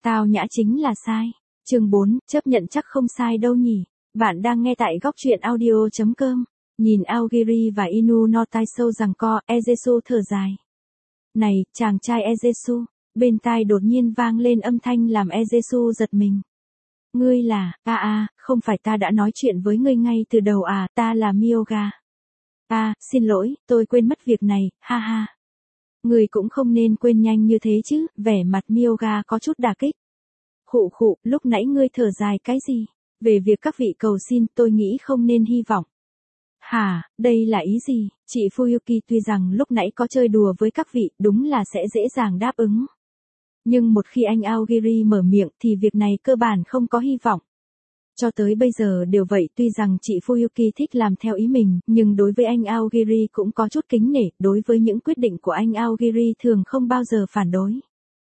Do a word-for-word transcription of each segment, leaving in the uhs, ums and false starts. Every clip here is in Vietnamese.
Tao nhã chính là sai. Chương bốn, chấp nhận chắc không sai đâu nhỉ. Bạn đang nghe tại góc truyện audio chấm com. Nhìn Aogiri và Inu no Taisho giằng co, Egesu thở dài. Này, chàng trai Egesu. Bên tai đột nhiên vang lên âm thanh làm Egesu giật mình. Ngươi là, a a, không phải ta đã nói chuyện với ngươi ngay từ đầu à, ta là Myoga. À, xin lỗi, tôi quên mất việc này, ha ha. Ngươi cũng không nên quên nhanh như thế chứ, vẻ mặt Myoga có chút đả kích. Khụ khụ, lúc nãy ngươi thở dài cái gì? Về việc các vị cầu xin tôi nghĩ không nên hy vọng. Hả, đây là ý gì? Chị Fuyuki tuy rằng lúc nãy có chơi đùa với các vị, đúng là sẽ dễ dàng đáp ứng. Nhưng một khi anh Aogiri mở miệng thì việc này cơ bản không có hy vọng. Cho tới bây giờ đều vậy, tuy rằng chị Fuyuki thích làm theo ý mình, nhưng đối với anh Aogiri cũng có chút kính nể, đối với những quyết định của anh Aogiri thường không bao giờ phản đối.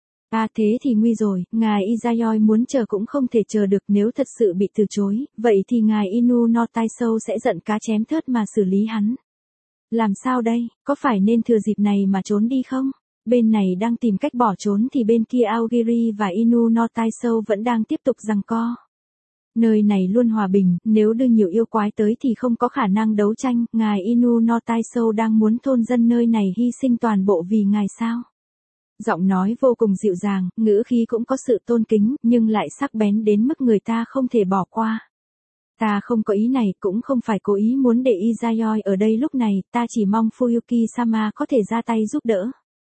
À thế thì nguy rồi, ngài Izayoi muốn chờ cũng không thể chờ được, nếu thật sự bị từ chối, vậy thì ngài Inu no Taisho sẽ giận cá chém thớt mà xử lý hắn. Làm sao đây, có phải nên thừa dịp này mà trốn đi không? Bên này đang tìm cách bỏ trốn thì bên kia Aogiri và Inu no Taisho vẫn đang tiếp tục giằng co. Nơi này luôn hòa bình, nếu đưa nhiều yêu quái tới thì không có khả năng đấu tranh, ngài Inu no Taisho đang muốn thôn dân nơi này hy sinh toàn bộ vì ngài sao? Giọng nói vô cùng dịu dàng, ngữ khí cũng có sự tôn kính, nhưng lại sắc bén đến mức người ta không thể bỏ qua. Ta không có ý này, cũng không phải cố ý muốn để Izayoi ở đây lúc này, ta chỉ mong Fuyuki-sama có thể ra tay giúp đỡ.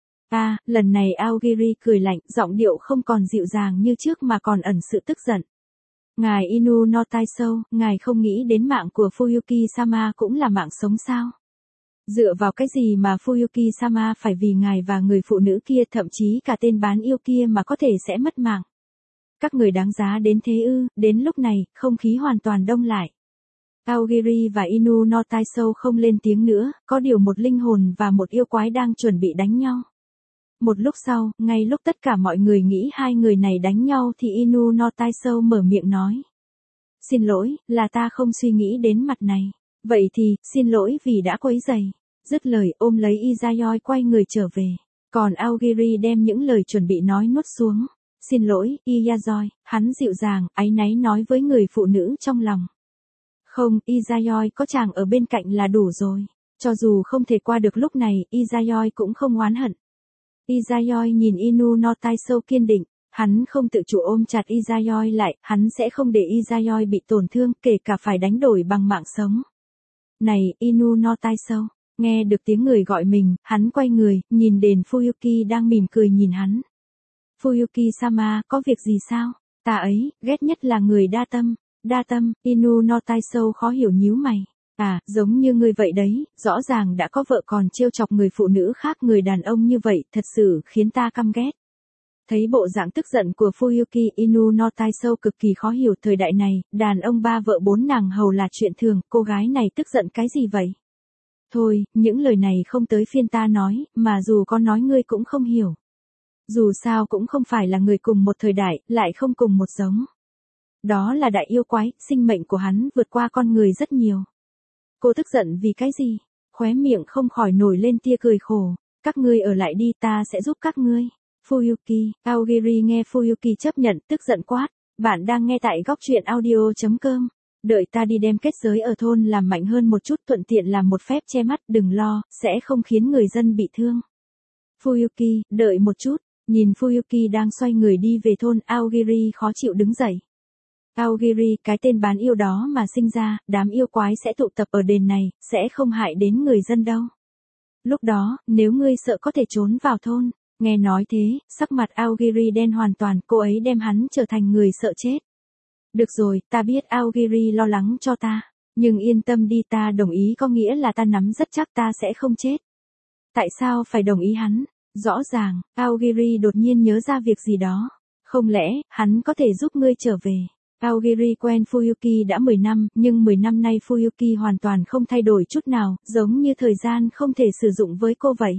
À, lần này Aogiri cười lạnh, giọng điệu không còn dịu dàng như trước mà còn ẩn sự tức giận. Ngài Inu no Taisho, ngài không nghĩ đến mạng của Fuyuki-sama cũng là mạng sống sao? Dựa vào cái gì mà Fuyuki-sama phải vì ngài và người phụ nữ kia, thậm chí cả tên bán yêu kia mà có thể sẽ mất mạng? Các người đáng giá đến thế ư? Đến lúc này, không khí hoàn toàn đông lại. Aogiri và Inu no Taisho không lên tiếng nữa, có điều một linh hồn và một yêu quái đang chuẩn bị đánh nhau. Một lúc sau, ngay lúc tất cả mọi người nghĩ hai người này đánh nhau thì Inu no Taisho mở miệng nói. Xin lỗi, là ta không suy nghĩ đến mặt này. Vậy thì, xin lỗi vì đã quấy rầy. Dứt lời ôm lấy Izayoi quay người trở về. Còn Aogiri đem những lời chuẩn bị nói nuốt xuống. Xin lỗi, Izayoi, hắn dịu dàng, áy náy nói với người phụ nữ trong lòng. Không, Izayoi có chàng ở bên cạnh là đủ rồi. Cho dù không thể qua được lúc này, Izayoi cũng không oán hận. Izayoi nhìn Inu no Taisho kiên định. Hắn không tự chủ ôm chặt Izayoi lại, hắn sẽ không để Izayoi bị tổn thương, kể cả phải đánh đổi bằng mạng sống. Này, Inu no Taisho, nghe được tiếng người gọi mình, hắn quay người, nhìn đền Fuyuki đang mỉm cười nhìn hắn. Fuyuki-sama, có việc gì sao? Ta ấy, ghét nhất là người đa tâm. Đa tâm, Inu no Taisho khó hiểu nhíu mày. À, giống như ngươi vậy đấy, rõ ràng đã có vợ còn trêu chọc người phụ nữ khác, người đàn ông như vậy, thật sự khiến ta căm ghét. Thấy bộ dạng tức giận của Fuyuki, Inu no Taisho cực kỳ khó hiểu, thời đại này, đàn ông ba vợ bốn nàng hầu là chuyện thường, cô gái này tức giận cái gì vậy? Thôi, những lời này không tới phiên ta nói, mà dù có nói ngươi cũng không hiểu. Dù sao cũng không phải là người cùng một thời đại, lại không cùng một giống. Đó là đại yêu quái, sinh mệnh của hắn vượt qua con người rất nhiều. Cô tức giận vì cái gì? Khóe miệng không khỏi nổi lên tia cười khổ. Các ngươi ở lại đi, ta sẽ giúp các ngươi. Fuyuki, Aogiri nghe Fuyuki chấp nhận, tức giận quát. Bạn đang nghe tại góc truyện audio chấm com. Đợi ta đi đem kết giới ở thôn làm mạnh hơn một chút, thuận tiện làm một phép che mắt, đừng lo, sẽ không khiến người dân bị thương. Fuyuki, đợi một chút. Nhìn Fuyuki đang xoay người đi về thôn, Aogiri khó chịu đứng dậy. Aogiri, cái tên bán yêu đó mà sinh ra, đám yêu quái sẽ tụ tập ở đền này, sẽ không hại đến người dân đâu. Lúc đó, nếu ngươi sợ có thể trốn vào thôn. Nghe nói thế, sắc mặt Aogiri đen hoàn toàn, cô ấy đem hắn trở thành người sợ chết. Được rồi, ta biết Aogiri lo lắng cho ta. Nhưng yên tâm đi, ta đồng ý có nghĩa là ta nắm rất chắc ta sẽ không chết. Tại sao phải đồng ý hắn? Rõ ràng, Aogiri đột nhiên nhớ ra việc gì đó. Không lẽ, hắn có thể giúp ngươi trở về? Aogiri quen Fuyuki đã mười năm, nhưng mười năm nay Fuyuki hoàn toàn không thay đổi chút nào, giống như thời gian không thể sử dụng với cô vậy.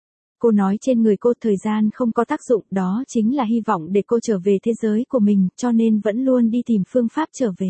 Cô nói trên người cô thời gian không có tác dụng, đó chính là hy vọng để cô trở về thế giới của mình, cho nên vẫn luôn đi tìm phương pháp trở về.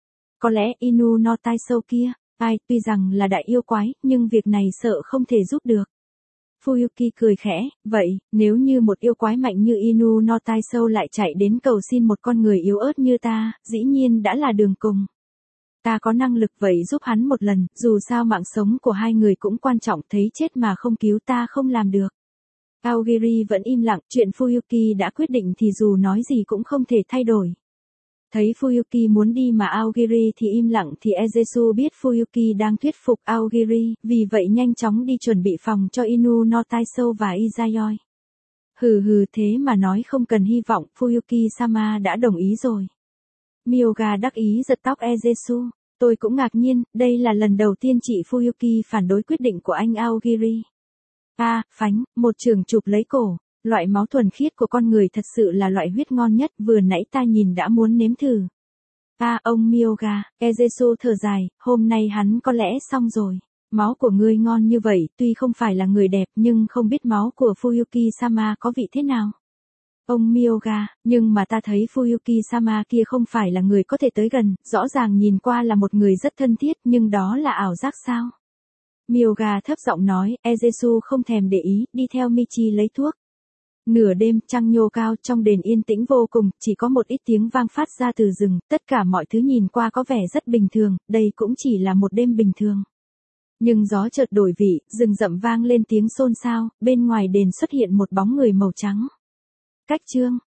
Có lẽ Inu no Taisho kia, ai, tuy rằng là đại yêu quái, nhưng việc này sợ không thể giúp được. Fuyuki cười khẽ, vậy, nếu như một yêu quái mạnh như Inu no Taisho lại chạy đến cầu xin một con người yếu ớt như ta, dĩ nhiên đã là đường cùng. Ta có năng lực vậy giúp hắn một lần, dù sao mạng sống của hai người cũng quan trọng, thấy chết mà không cứu ta không làm được. Aogiri vẫn im lặng, chuyện Fuyuki đã quyết định thì dù nói gì cũng không thể thay đổi. Thấy Fuyuki muốn đi mà Aogiri thì im lặng thì Ezesu biết Fuyuki đang thuyết phục Aogiri, vì vậy nhanh chóng đi chuẩn bị phòng cho Inu no Taisho và Izayoi. Hừ hừ thế mà nói không cần hy vọng, Fuyuki-sama đã đồng ý rồi. Myoga đắc ý giật tóc Ezesu. Tôi cũng ngạc nhiên, đây là lần đầu tiên chị Fuyuki phản đối quyết định của anh Aogiri. À, phánh, một trường chụp lấy cổ. Loại máu thuần khiết của con người thật sự là loại huyết ngon nhất, vừa nãy ta nhìn đã muốn nếm thử. À, ông Myoga, Ezesu thở dài, hôm nay hắn có lẽ xong rồi. Máu của ngươi ngon như vậy, tuy không phải là người đẹp nhưng không biết máu của Fuyuki-sama có vị thế nào. Ông Myoga, nhưng mà ta thấy Fuyuki-sama kia không phải là người có thể tới gần, rõ ràng nhìn qua là một người rất thân thiết nhưng đó là ảo giác sao? Myoga thấp giọng nói, Ezesu không thèm để ý, đi theo Michi lấy thuốc. Nửa đêm, trăng nhô cao trong đền yên tĩnh vô cùng, chỉ có một ít tiếng vang phát ra từ rừng, tất cả mọi thứ nhìn qua có vẻ rất bình thường, đây cũng chỉ là một đêm bình thường. Nhưng gió chợt đổi vị, rừng rậm vang lên tiếng xôn xao, bên ngoài đền xuất hiện một bóng người màu trắng. Cách chương